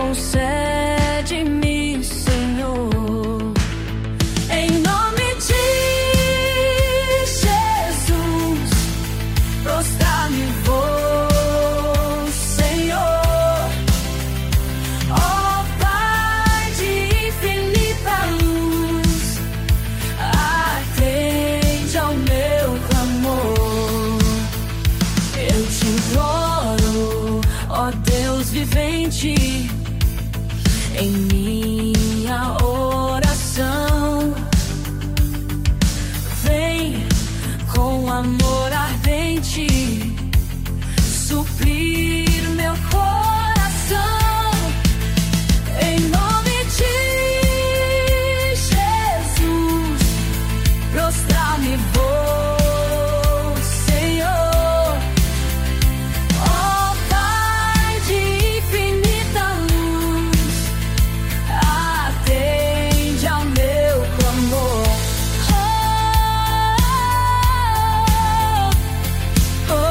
concede-me, Senhor. Em nome de Jesus, prostrar-me vou, Senhor. Ó Pai de infinita luz, atende ao meu clamor. Eu te imploro, ó Deus vivente, em minha oração, vem com amor ardente suprir meu coração. Em nome de Jesus, prostrar-me vou, Senhor. Ó Pai de infinita luz, atende ao meu clamor. Oh, oh, oh.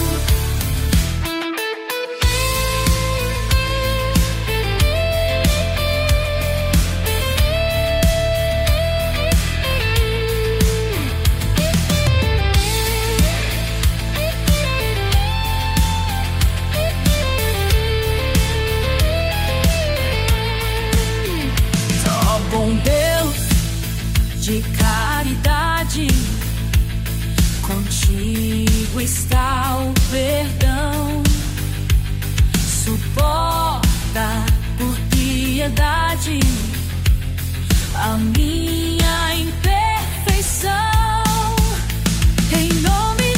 Ó bom Deus de caridade, contigo está o perdão. Suporta por piedade a minha imperfeição. Em nome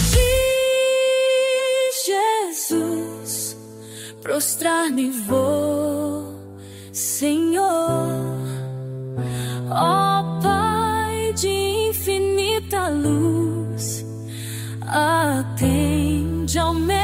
de Jesus, prostrar-me vou, Senhor. Ó Pai de infinita luz, atende ao meu